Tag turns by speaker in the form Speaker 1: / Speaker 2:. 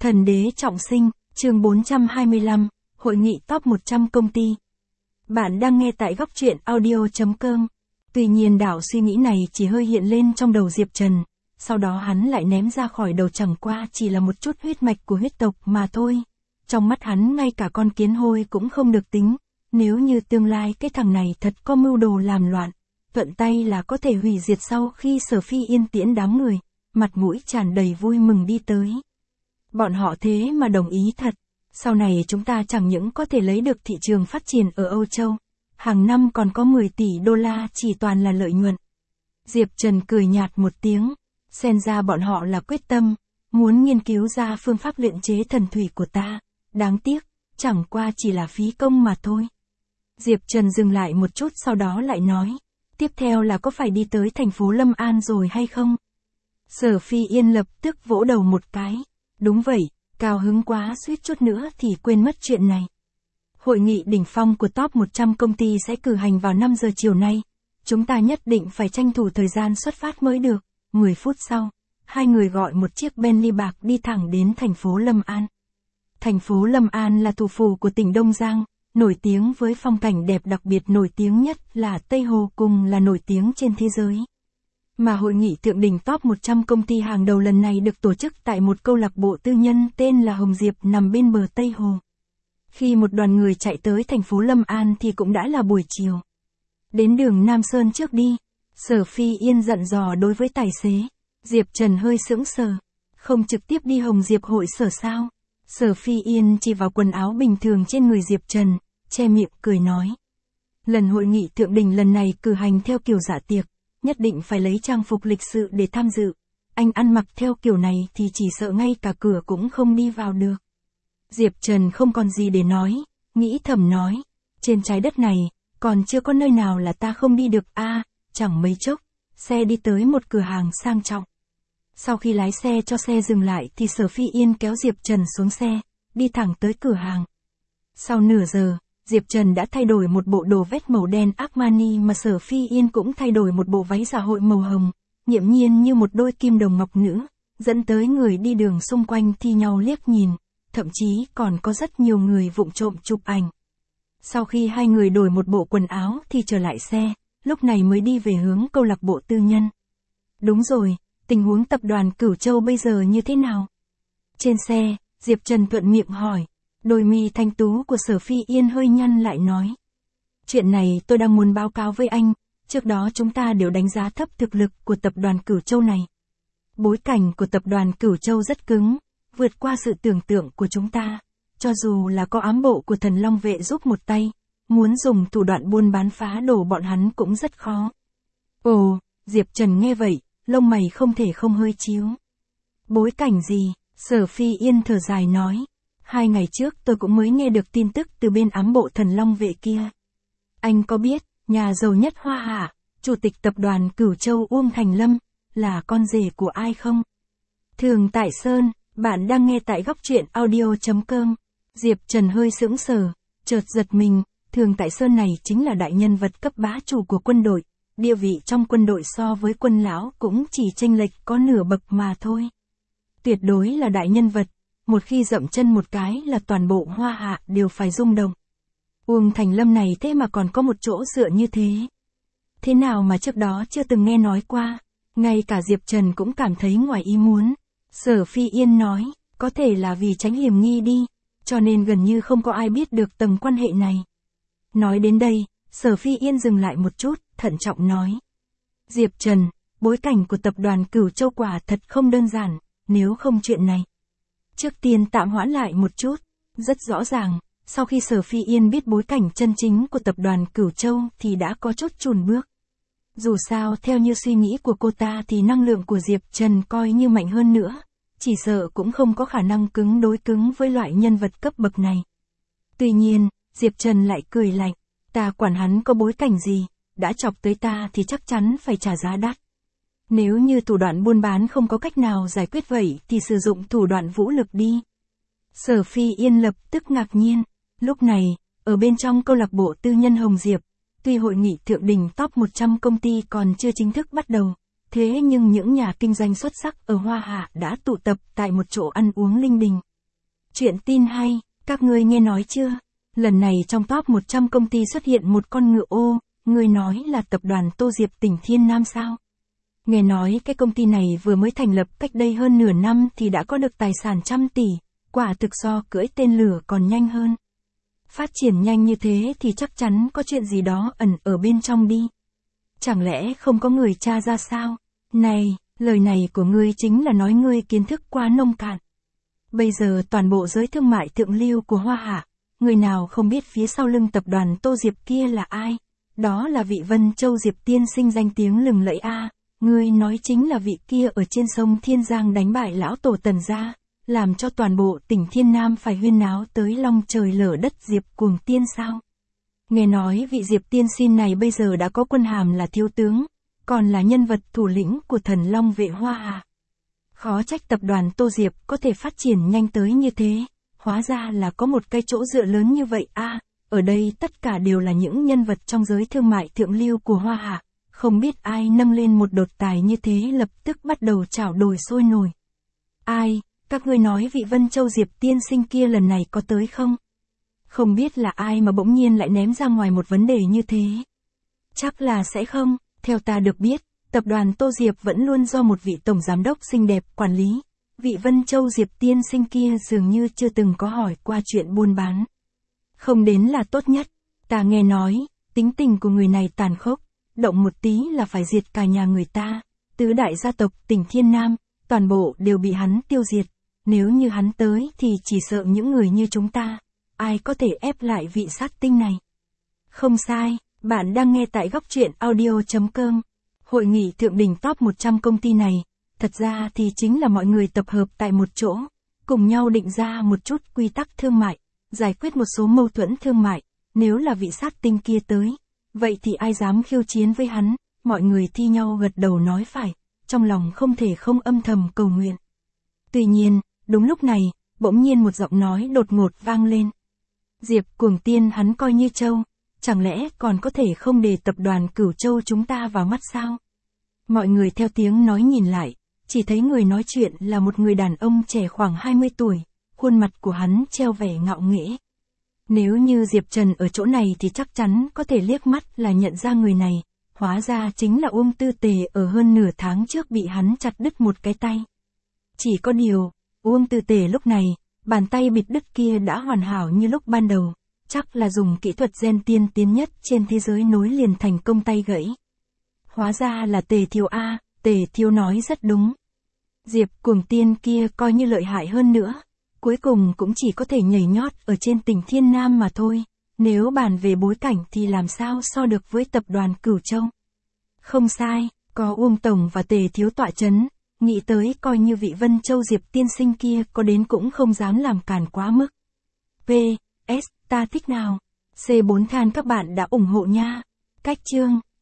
Speaker 1: Thần đế trọng sinh, chương 425, Hội nghị top 100 công ty. Bạn đang nghe tại góc truyện audio.com. Tuy nhiên đảo suy nghĩ này chỉ hơi hiện lên trong đầu Diệp Trần, sau đó hắn lại ném ra khỏi đầu, chẳng qua chỉ là một chút huyết mạch của huyết tộc mà thôi. Trong mắt hắn ngay cả con kiến hôi cũng không được tính, nếu như tương lai cái thằng này thật có mưu đồ làm loạn, thuận tay là có thể hủy diệt. Sau khi Sở Phi Yên tiễn đám người, mặt mũi tràn đầy vui mừng đi tới. Bọn họ thế mà đồng ý thật, sau này chúng ta chẳng những có thể lấy được thị trường phát triển ở Âu Châu, hàng năm còn có 10 tỷ đô la chỉ toàn là lợi nhuận. Diệp Trần cười nhạt một tiếng, xem ra bọn họ là quyết tâm, muốn nghiên cứu ra phương pháp luyện chế thần thủy của ta, đáng tiếc, chẳng qua chỉ là phí công mà thôi. Diệp Trần dừng lại một chút sau đó lại nói, tiếp theo là có phải đi tới thành phố Lâm An rồi hay không? Sở Phi Yên lập tức vỗ đầu một cái, đúng vậy, cao hứng quá suýt chút nữa thì quên mất chuyện này. Hội nghị đỉnh phong của top 100 công ty sẽ cử hành vào 5 giờ chiều nay, chúng ta nhất định phải tranh thủ thời gian xuất phát mới được. 10 phút sau, hai người gọi một chiếc Bentley bạc đi thẳng đến thành phố Lâm An. Thành phố Lâm An là thủ phủ của tỉnh Đông Giang, nổi tiếng với phong cảnh đẹp, đặc biệt nổi tiếng nhất là Tây Hồ, cùng là nổi tiếng trên thế giới. Mà hội nghị thượng đỉnh top 100 công ty hàng đầu lần này được tổ chức tại một câu lạc bộ tư nhân tên là Hồng Diệp nằm bên bờ Tây Hồ. Khi một đoàn người chạy tới thành phố Lâm An thì cũng đã là buổi chiều. Đến đường Nam Sơn trước đi, Sở Phi Yên dặn dò đối với tài xế. Diệp Trần hơi sững sờ, không trực tiếp đi Hồng Diệp hội sở sao? Sở Phi Yên chỉ vào quần áo bình thường trên người Diệp Trần, che miệng cười nói. Lần hội nghị thượng đỉnh lần này cử hành theo kiểu dạ tiệc, nhất định phải lấy trang phục lịch sự để tham dự. Anh ăn mặc theo kiểu này thì chỉ sợ ngay cả cửa cũng không đi vào được. Diệp Trần không còn gì để nói, nghĩ thầm nói, trên trái đất này, còn chưa có nơi nào là ta không đi được a. Chẳng mấy chốc, xe đi tới một cửa hàng sang trọng. Sau khi lái xe cho xe dừng lại thì Sở Phi Yên kéo Diệp Trần xuống xe, đi thẳng tới cửa hàng. Sau nửa giờ, Diệp Trần đã thay đổi một bộ đồ vest màu đen Armani mà Sở Phi Yên cũng thay đổi một bộ váy dạ hội màu hồng, nghiễm nhiên như một đôi kim đồng ngọc nữ, dẫn tới người đi đường xung quanh thi nhau liếc nhìn, thậm chí còn có rất nhiều người vụng trộm chụp ảnh. Sau khi hai người đổi một bộ quần áo thì trở lại xe, lúc này mới đi về hướng câu lạc bộ tư nhân. Đúng rồi, tình huống tập đoàn Cửu Châu bây giờ như thế nào? Trên xe, Diệp Trần thuận miệng hỏi. Đôi mi thanh tú của Sở Phi Yên hơi nhăn lại nói. Chuyện này tôi đang muốn báo cáo với anh, trước đó chúng ta đều đánh giá thấp thực lực của tập đoàn Cửu Châu này. Bối cảnh của tập đoàn Cửu Châu rất cứng, vượt qua sự tưởng tượng của chúng ta, cho dù là có ám bộ của Thần Long vệ giúp một tay, muốn dùng thủ đoạn buôn bán phá đổ bọn hắn cũng rất khó. Ồ, Diệp Trần nghe vậy, lông mày không thể không hơi chíu. Bối cảnh gì? Sở Phi Yên thở dài nói. 2 ngày trước tôi cũng mới nghe được tin tức từ bên ám bộ Thần Long vệ kia. Anh có biết, nhà giàu nhất Hoa Hạ, chủ tịch tập đoàn Cửu Châu Uông Thành Lâm, là con rể của ai không? Thường Tại Sơn, bạn đang nghe tại góc truyện audio.com. Diệp Trần hơi sững sờ, chợt giật mình, Thường Tại Sơn này chính là đại nhân vật cấp bá chủ của quân đội, địa vị trong quân đội so với quân lão cũng chỉ chênh lệch có nửa bậc mà thôi. Tuyệt đối là đại nhân vật. Một khi dậm chân một cái là toàn bộ Hoa Hạ đều phải rung động. Uông Thành Lâm này thế mà còn có một chỗ dựa như thế. Thế nào mà trước đó chưa từng nghe nói qua, ngay cả Diệp Trần cũng cảm thấy ngoài ý muốn. Sở Phi Yên nói, có thể là vì tránh hiểm nghi đi, cho nên gần như không có ai biết được tầng quan hệ này. Nói đến đây, Sở Phi Yên dừng lại một chút, thận trọng nói. Diệp Trần, bối cảnh của tập đoàn Cửu Châu quả thật không đơn giản, nếu không chuyện này. Trước tiên tạm hoãn lại một chút, rất rõ ràng, sau khi Sở Phi Yên biết bối cảnh chân chính của tập đoàn Cửu Châu thì đã có chút chùn bước. Dù sao theo như suy nghĩ của cô ta thì năng lượng của Diệp Trần coi như mạnh hơn nữa, chỉ sợ cũng không có khả năng cứng đối cứng với loại nhân vật cấp bậc này. Tuy nhiên, Diệp Trần lại cười lạnh, ta quản hắn có bối cảnh gì, đã chọc tới ta thì chắc chắn phải trả giá đắt. Nếu như thủ đoạn buôn bán không có cách nào giải quyết vậy thì sử dụng thủ đoạn vũ lực đi. Sở Phi Yên lập tức ngạc nhiên. Lúc này, ở bên trong câu lạc bộ tư nhân Hồng Diệp, tuy hội nghị thượng đỉnh top 100 công ty còn chưa chính thức bắt đầu, thế nhưng những nhà kinh doanh xuất sắc ở Hoa Hạ đã tụ tập tại một chỗ ăn uống linh đình. Chuyện tin hay, các ngươi nghe nói chưa? Lần này trong top 100 công ty xuất hiện một con ngựa ô, ngươi nói là tập đoàn Tô Diệp tỉnh Thiên Nam sao? Nghe nói cái công ty này vừa mới thành lập cách đây hơn nửa năm thì đã có được tài sản trăm tỷ, quả thực so cưỡi tên lửa còn nhanh hơn. Phát triển nhanh như thế thì chắc chắn có chuyện gì đó ẩn ở bên trong đi. Chẳng lẽ không có người tra ra sao? Này, lời này của ngươi chính là nói ngươi kiến thức quá nông cạn. Bây giờ toàn bộ giới thương mại thượng lưu của Hoa Hạ, người nào không biết phía sau lưng tập đoàn Tô Diệp kia là ai? Đó là vị Vân Châu Diệp tiên sinh danh tiếng lừng lẫy a. Ngươi nói chính là vị kia ở trên sông Thiên Giang đánh bại lão tổ Tần gia, làm cho toàn bộ tỉnh Thiên Nam phải huyên náo tới long trời lở đất Diệp Cuồng Tiên sao? Nghe nói vị Diệp tiên sinh này bây giờ đã có quân hàm là thiếu tướng, còn là nhân vật thủ lĩnh của Thần Long vệ Hoa Hạ. Khó trách tập đoàn Tô Diệp có thể phát triển nhanh tới như thế, hóa ra là có một cái chỗ dựa lớn như vậy a. Ở đây tất cả đều là những nhân vật trong giới thương mại thượng lưu của Hoa Hạ, không biết ai nâng lên một đột tài như thế lập tức bắt đầu trao đổi sôi nổi. Ai, các ngươi nói vị Vân Châu Diệp tiên sinh kia lần này có tới không? Không biết là ai mà bỗng nhiên lại ném ra ngoài một vấn đề như thế. Chắc là sẽ không, theo ta được biết, tập đoàn Tô Diệp vẫn luôn do một vị tổng giám đốc xinh đẹp quản lý. Vị Vân Châu Diệp tiên sinh kia dường như chưa từng có hỏi qua chuyện buôn bán. Không đến là tốt nhất, ta nghe nói, tính tình của người này tàn khốc, động một tí là phải diệt cả nhà người ta. Tứ đại gia tộc tỉnh Thiên Nam, toàn bộ đều bị hắn tiêu diệt. Nếu như hắn tới thì chỉ sợ những người như chúng ta, ai có thể ép lại vị sát tinh này. Không sai, bạn đang nghe tại góc truyện audio.com. Hội nghị thượng đỉnh top 100 công ty này, thật ra thì chính là mọi người tập hợp tại một chỗ, cùng nhau định ra một chút quy tắc thương mại, giải quyết một số mâu thuẫn thương mại. Nếu là vị sát tinh kia tới, vậy thì ai dám khiêu chiến với hắn? Mọi người thi nhau gật đầu nói phải, trong lòng không thể không âm thầm cầu nguyện. Tuy nhiên, đúng lúc này, bỗng nhiên một giọng nói đột ngột vang lên. Diệp Cuồng Tiên hắn coi như trâu, chẳng lẽ còn có thể không để tập đoàn Cửu Châu chúng ta vào mắt sao? Mọi người theo tiếng nói nhìn lại, chỉ thấy người nói chuyện là một người đàn ông trẻ khoảng 20 tuổi, khuôn mặt của hắn treo vẻ ngạo nghễ. Nếu như Diệp Trần ở chỗ này thì chắc chắn có thể liếc mắt là nhận ra người này, hóa ra chính là Uông Tư Tề ở hơn nửa tháng trước bị hắn chặt đứt một cái tay. Chỉ có điều, Uông Tư Tề lúc này, bàn tay bịt đứt kia đã hoàn hảo như lúc ban đầu, chắc là dùng kỹ thuật gen tiên tiến nhất trên thế giới nối liền thành công tay gãy. Hóa ra là Tề Thiếu A, Tề Thiếu nói rất đúng. Diệp Cuồng Tiên kia coi như lợi hại hơn nữa, cuối cùng cũng chỉ có thể nhảy nhót ở trên tỉnh Thiên Nam mà thôi, nếu bàn về bối cảnh thì làm sao so được với tập đoàn Cửu Châu. Không sai, có Uông Tổng và Tề Thiếu tọa chấn, nghĩ tới coi như vị Vân Châu Diệp tiên sinh kia có đến cũng không dám làm cản quá mức. PS, ta thích nào. C4 than các bạn đã ủng hộ nha. Cách chương